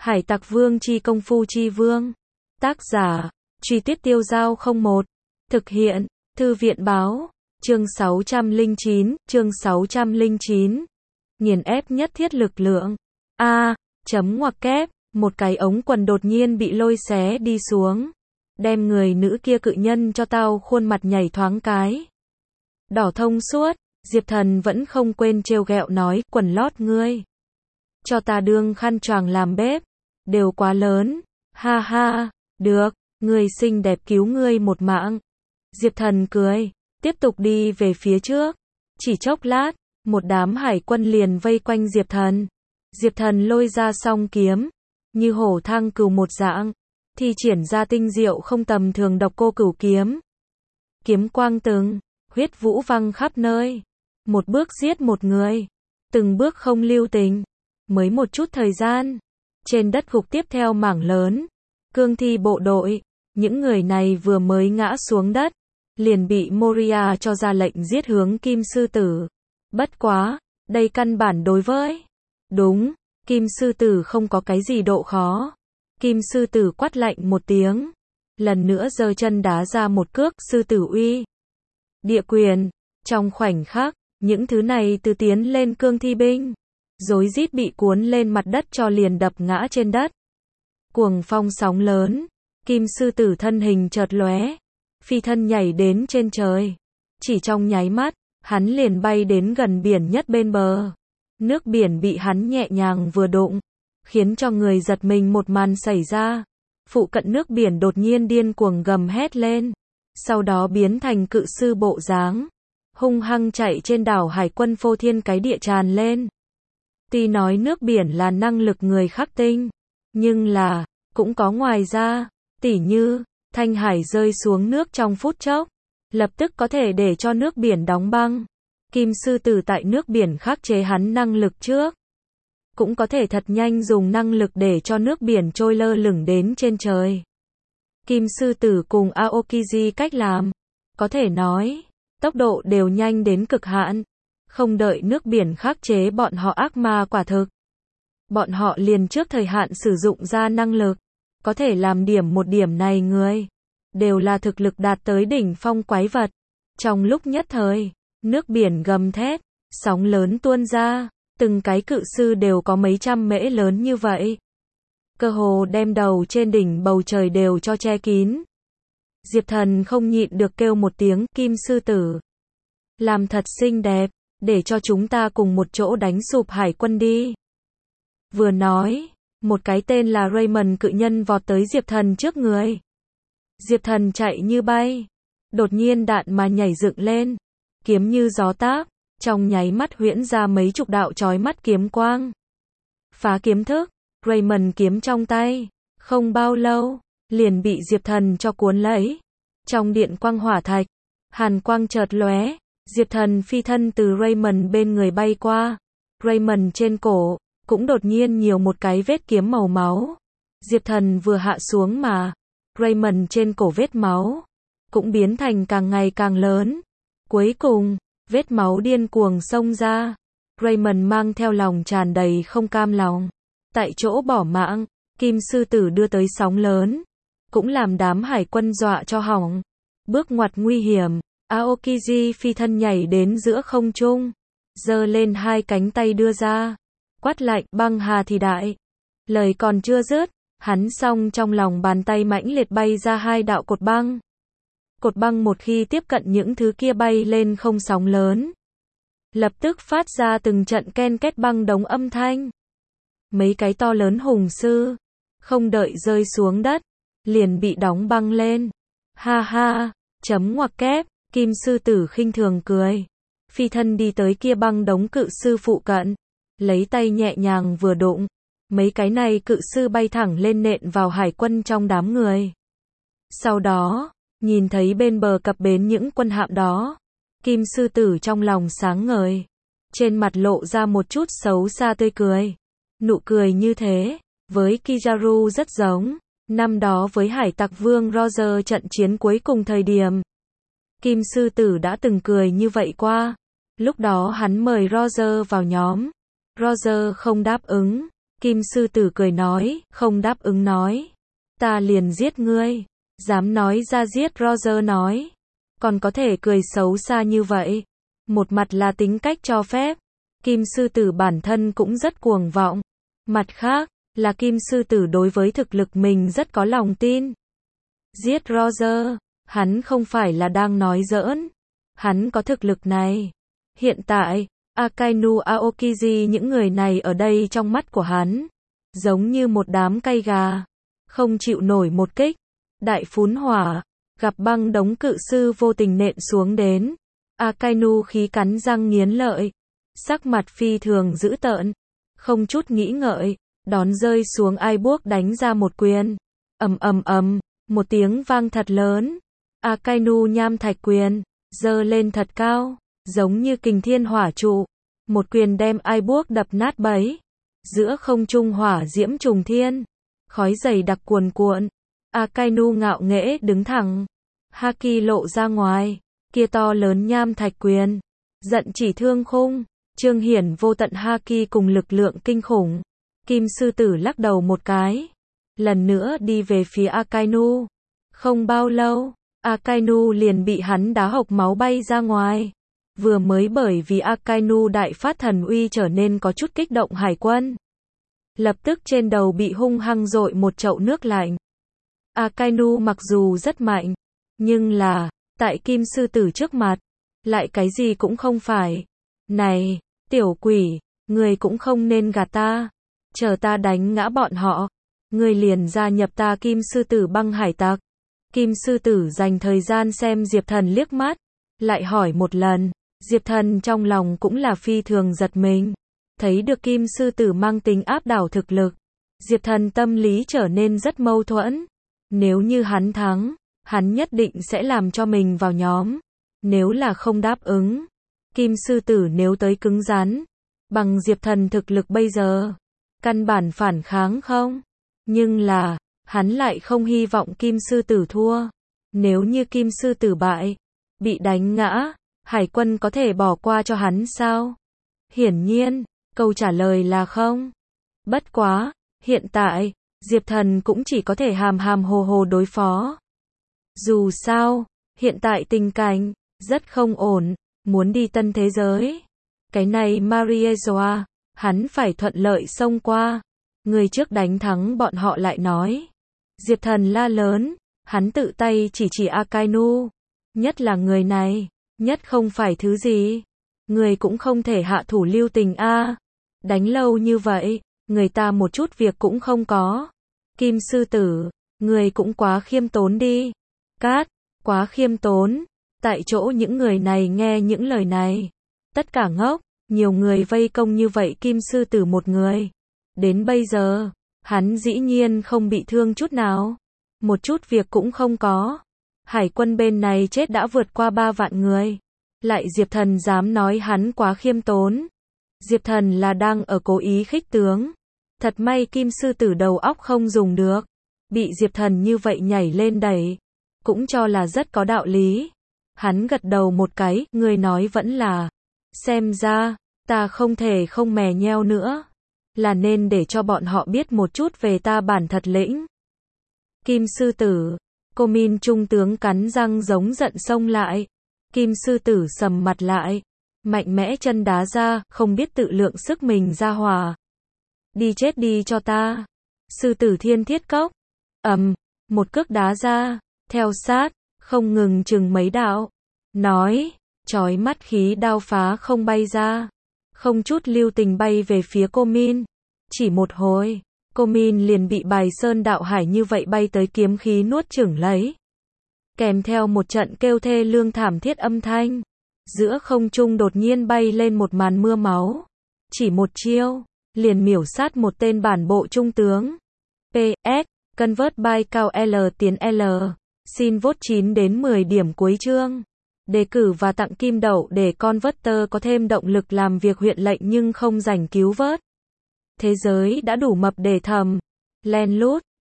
Hải Tặc Vương chi công phu chi vương. Tác giả, Truy Tuyết Tiêu Giao 01. Thực hiện, Thư viện báo. Chương 609. Nghiền ép nhất thiết lực lượng. Chấm ngoặc kép, một cái ống quần đột nhiên bị lôi xé đi xuống. Đem người nữ kia cự nhân cho tao khuôn mặt nhảy thoáng cái. Đỏ thông suốt, Diệp Thần vẫn không quên trêu ghẹo nói, quần lót ngươi. Cho ta đương khăn choàng làm bếp. Đều quá lớn. Ha ha, được, người xinh đẹp cứu ngươi một mạng. Diệp Thần cười, tiếp tục đi về phía trước. Chỉ chốc lát, một đám hải quân liền vây quanh Diệp Thần. Diệp Thần lôi ra song kiếm, như hổ thang cừu một dạng, thi triển ra tinh diệu không tầm thường độc cô cửu kiếm. Kiếm quang từng, huyết vũ văng khắp nơi. Một bước giết một người, từng bước không lưu tình. Mới một chút thời gian, trên đất gục tiếp theo mảng lớn, cương thi bộ đội, những người này vừa mới ngã xuống đất, liền bị Moria cho ra lệnh giết hướng Kim Sư Tử. Bất quá, đây căn bản đối với. Đúng, Kim Sư Tử không có cái gì độ khó. Kim Sư Tử quát lạnh một tiếng, lần nữa giơ chân đá ra một cước sư tử uy. Địa quyền, trong khoảnh khắc, những thứ này từ tiến lên cương thi binh, rối rít bị cuốn lên mặt đất cho liền đập ngã trên đất. Cuồng phong sóng lớn, Kim Sư Tử thân hình chợt lóe, phi thân nhảy đến trên trời. Chỉ trong nháy mắt, hắn liền bay đến gần biển nhất bên bờ. Nước biển bị hắn nhẹ nhàng vừa đụng, khiến cho người giật mình một màn xảy ra. Phụ cận nước biển đột nhiên điên cuồng gầm hét lên, sau đó biến thành cự sư bộ dáng, hung hăng chạy trên đảo hải quân phô thiên cái địa tràn lên. Tuy nói nước biển là năng lực người khắc tinh, nhưng là, cũng có ngoài ra, tỉ như, Thanh Hải rơi xuống nước trong phút chốc, lập tức có thể để cho nước biển đóng băng. Kim Sư Tử tại nước biển khắc chế hắn năng lực trước, cũng có thể thật nhanh dùng năng lực để cho nước biển trôi lơ lửng đến trên trời. Kim Sư Tử cùng Aokiji cách làm, có thể nói, tốc độ đều nhanh đến cực hạn. Không đợi nước biển khắc chế bọn họ ác ma quả thực, bọn họ liền trước thời hạn sử dụng ra năng lực. Có thể làm điểm một điểm này người, đều là thực lực đạt tới đỉnh phong quái vật. Trong lúc nhất thời, nước biển gầm thét, sóng lớn tuôn ra, từng cái cự sư đều có mấy trăm mễ lớn như vậy. Cơ hồ đem đầu trên đỉnh bầu trời đều cho che kín. Diệp Thần không nhịn được kêu một tiếng, Kim Sư Tử, làm thật xinh đẹp, để cho chúng ta cùng một chỗ đánh sụp hải quân đi. Vừa nói, một cái tên là Raymond cự nhân vọt tới Diệp Thần trước người. Diệp Thần chạy như bay, đột nhiên đạn mà nhảy dựng lên, kiếm như gió táp, trong nháy mắt huyễn ra mấy chục đạo chói mắt kiếm quang. Phá kiếm thức, Raymond kiếm trong tay, không bao lâu, liền bị Diệp Thần cho cuốn lấy. Trong điện quang hỏa thạch, hàn quang chợt lóe, Diệp Thần phi thân từ Raymond bên người bay qua. Raymond trên cổ, cũng đột nhiên nhiều một cái vết kiếm màu máu. Diệp Thần vừa hạ xuống mà, Raymond trên cổ vết máu, cũng biến thành càng ngày càng lớn. Cuối cùng, vết máu điên cuồng xông ra. Raymond mang theo lòng tràn đầy không cam lòng, tại chỗ bỏ mạng. Kim Sư Tử đưa tới sóng lớn, cũng làm đám hải quân dọa cho hỏng. Bước ngoặt nguy hiểm, Aokiji phi thân nhảy đến giữa không trung, giơ lên hai cánh tay đưa ra, quát lạnh, băng hà thì đại. Lời còn chưa dứt, hắn song trong lòng bàn tay mãnh liệt bay ra hai đạo cột băng. Cột băng một khi tiếp cận những thứ kia bay lên không sóng lớn, lập tức phát ra từng trận ken két băng đống âm thanh. Mấy cái to lớn hùng sư, không đợi rơi xuống đất, liền bị đóng băng lên. Ha ha, chấm ngoặc kép, Kim Sư Tử khinh thường cười, phi thân đi tới kia băng đống cự sư phụ cận, lấy tay nhẹ nhàng vừa đụng, mấy cái này cự sư bay thẳng lên nện vào hải quân trong đám người. Sau đó, nhìn thấy bên bờ cập bến những quân hạm đó, Kim Sư Tử trong lòng sáng ngời, trên mặt lộ ra một chút xấu xa tươi cười. Nụ cười như thế, với Kizaru rất giống, năm đó với Hải Tặc Vương Roger trận chiến cuối cùng thời điểm. Kim Sư Tử đã từng cười như vậy qua. Lúc đó hắn mời Roger vào nhóm. Roger không đáp ứng, Kim sư tử cười nói, không đáp ứng nói. Ta liền giết ngươi. Dám nói ra giết, Roger nói. Còn có thể cười xấu xa như vậy. Một mặt là tính cách cho phép. Kim sư tử bản thân cũng rất cuồng vọng. Mặt khác, là Kim sư tử đối với thực lực mình rất có lòng tin. Giết Roger, hắn không phải là đang nói giỡn. Hắn có thực lực này. Hiện tại, Akainu Aokiji những người này ở đây trong mắt của hắn, giống như một đám cây gà, không chịu nổi một kích. Đại phún hỏa, gặp băng đống cự sư vô tình nện xuống đến. Akainu khí cắn răng nghiến lợi, sắc mặt phi thường dữ tợn, không chút nghĩ ngợi, đón rơi xuống ai buốc đánh ra một quyền. Ầm ầm ầm, một tiếng vang thật lớn. Akainu nham thạch quyền, giơ lên thật cao, giống như kình thiên hỏa trụ, một quyền đem ai buốc đập nát bấy. Giữa không trung hỏa diễm trùng thiên, khói dày đặc cuồn cuộn. Akainu ngạo nghễ đứng thẳng, haki lộ ra ngoài, kia to lớn nham thạch quyền, giận chỉ thương khung, chương hiển vô tận haki cùng lực lượng kinh khủng. Kim sư tử lắc đầu một cái, lần nữa đi về phía Akainu. Không bao lâu, Akainu liền bị hắn đá hộc máu bay ra ngoài. Vừa mới bởi vì Akainu đại phát thần uy trở nên có chút kích động hải quân. Lập tức trên đầu bị hung hăng dội một chậu nước lạnh. Akainu mặc dù rất mạnh, nhưng là, tại Kim sư tử trước mặt, lại cái gì cũng không phải. Này, tiểu quỷ, ngươi cũng không nên gạt ta. Chờ ta đánh ngã bọn họ, ngươi liền gia nhập ta Kim sư tử băng hải tặc. Kim sư tử dành thời gian xem Diệp Thần liếc mắt, lại hỏi một lần. Diệp Thần trong lòng cũng là phi thường giật mình. Thấy được Kim sư tử mang tính áp đảo thực lực, Diệp Thần tâm lý trở nên rất mâu thuẫn. Nếu như hắn thắng, hắn nhất định sẽ làm cho mình vào nhóm. Nếu là không đáp ứng, Kim sư tử nếu tới cứng rắn, bằng Diệp Thần thực lực bây giờ, căn bản phản kháng không. Nhưng là, hắn lại không hy vọng Kim sư tử thua. Nếu như Kim sư tử bại, bị đánh ngã, hải quân có thể bỏ qua cho hắn sao? Hiển nhiên, câu trả lời là không. Bất quá, hiện tại, Diệp Thần cũng chỉ có thể hàm hàm hồ hồ đối phó. Dù sao, hiện tại tình cảnh rất không ổn, muốn đi tân thế giới. Cái này Mariezoa, hắn phải thuận lợi xông qua. Người trước đánh thắng bọn họ lại nói. Diệp Thần la lớn, hắn tự tay chỉ Akainu. Nhất là người này, nhất không phải thứ gì. Người cũng không thể hạ thủ lưu tình a. Đánh lâu như vậy, người ta một chút việc cũng không có. Kim sư tử, người cũng quá khiêm tốn đi. Cát, quá khiêm tốn. Tại chỗ những người này nghe những lời này, tất cả ngốc. Nhiều người vây công như vậy Kim sư tử một người. Đến bây giờ, hắn dĩ nhiên không bị thương chút nào. Một chút việc cũng không có. Hải quân bên này chết đã vượt qua 3 vạn người. Lại Diệp Thần dám nói hắn quá khiêm tốn. Diệp Thần là đang ở cố ý khích tướng. Thật may Kim sư tử đầu óc không dùng được. Bị Diệp Thần như vậy nhảy lên đẩy, cũng cho là rất có đạo lý. Hắn gật đầu một cái, người nói vẫn là. Xem ra, ta không thể không mè nheo nữa. Là nên để cho bọn họ biết một chút về ta bản thật lĩnh. Kim sư tử, cô Min trung tướng cắn răng giống giận xông lại. Kim sư tử sầm mặt lại, mạnh mẽ chân đá ra, không biết tự lượng sức mình ra hòa. Đi chết đi cho ta. Sư tử thiên thiết cốc. Một cước đá ra, theo sát, không ngừng chừng mấy đạo. Nói, chói mắt khí đao phá không bay ra. Không chút lưu tình bay về phía cô Min. Chỉ một hồi, cô Min liền bị bài sơn đạo hải như vậy bay tới kiếm khí nuốt chửng lấy. Kèm theo một trận kêu thê lương thảm thiết âm thanh. Giữa không trung đột nhiên bay lên một màn mưa máu. Chỉ một chiêu, liền miểu sát một tên bản bộ trung tướng. PS, convert by cao L tiến L. Xin vote 9 đến 10 điểm cuối chương. Đề cử và tặng kim đậu để Converter có thêm động lực làm việc huyện lệnh nhưng không rảnh cứu vớt. Thế giới đã đủ mập để thầm. Len lút.